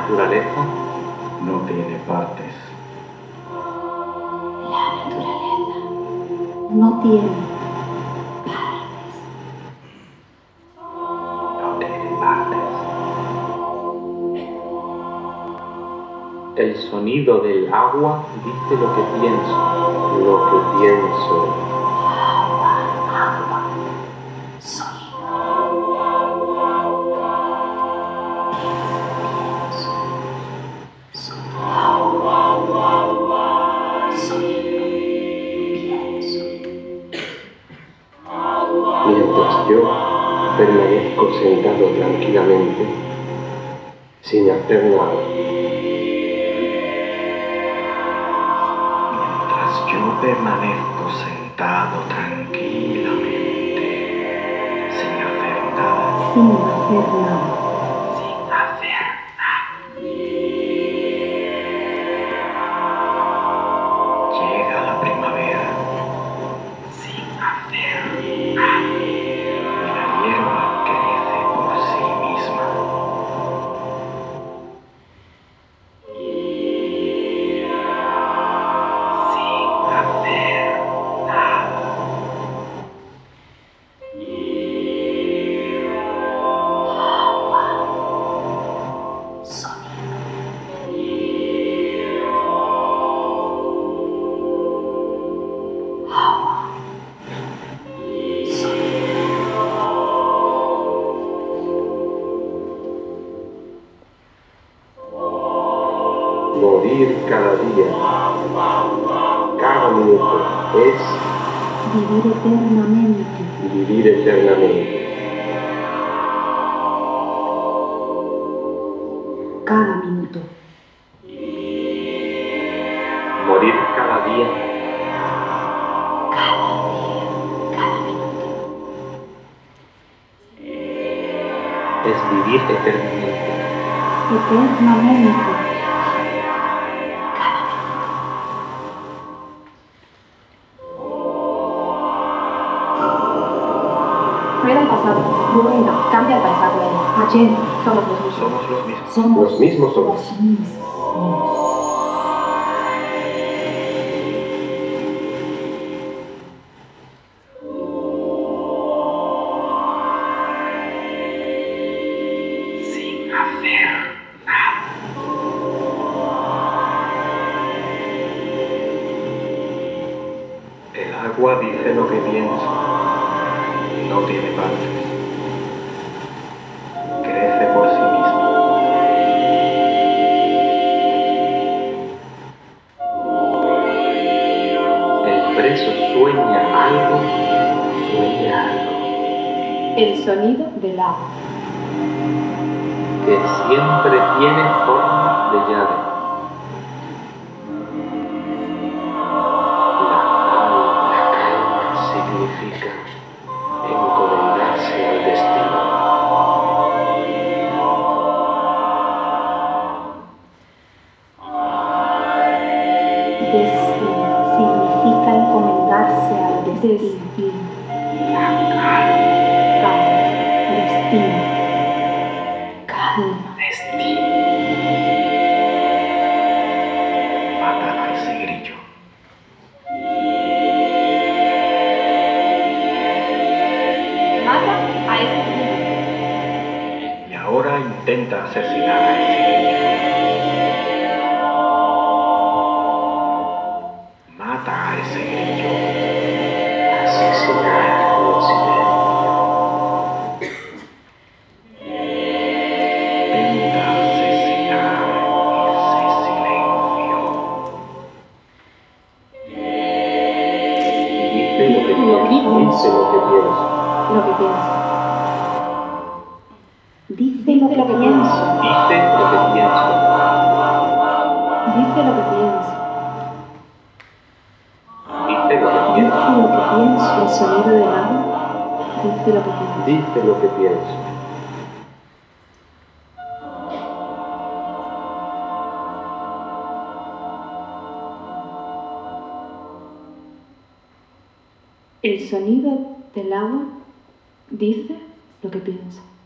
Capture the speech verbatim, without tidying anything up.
naturaleza no tiene partes. La naturaleza no tiene partes. No tiene partes. El sonido del agua dice lo que pienso, lo que pienso. Agua, agua, sonido. Pienso, sonido. Sonido, pienso. Mientras yo permanezco sentado tranquilamente, sin hacer nada. Mientras yo permanezco sentado tranquilamente, sin hacer nada. Sin hacer nada. Sin hacer nada. Llega la primavera, sin hacer nada. Y la hierba crece por sí misma. Sin hacer nada. Agua, sonido. Agua, sonido. Morir cada día, cada minuto, es Vivir eternamente. vivir eternamente. Cada minuto. Morir cada día, Cada día. Cada minuto. es vivir eternamente. Eternamente. Rueda el pasado, Rubén, cambia el pasado. Machín, somos los mismos. Somos los mismos. Somos Los mismos somos. los mismos. Sin hacer nada. El agua dice lo que piensa. No tiene partes. Crece por sí misma. El preso sueña algo, sueña algo, El sonido del agua. que siempre tiene forma de llave. La calma, la calma significa encomendarse al destino. Destino significa encomendarse al destino. La calma, Calma. Destino. Calma. destino. Mata a ese grillo. Mata a ese niño. Y ahora intenta asesinar a ese grillo. Mata a ese grillo. Asesinar el silencio. Intenta asesinar ese silencio. Dice lo que piensa. Dice lo que piensa. Lo que pienso. Dice lo que pienso. Dice lo que pienso. Dice lo que pienso. Dice lo que Dice piensa. lo que pienso. El sonido del agua. Dice lo que pienso. Dice lo que piensa. El sonido del agua dice lo que piensa.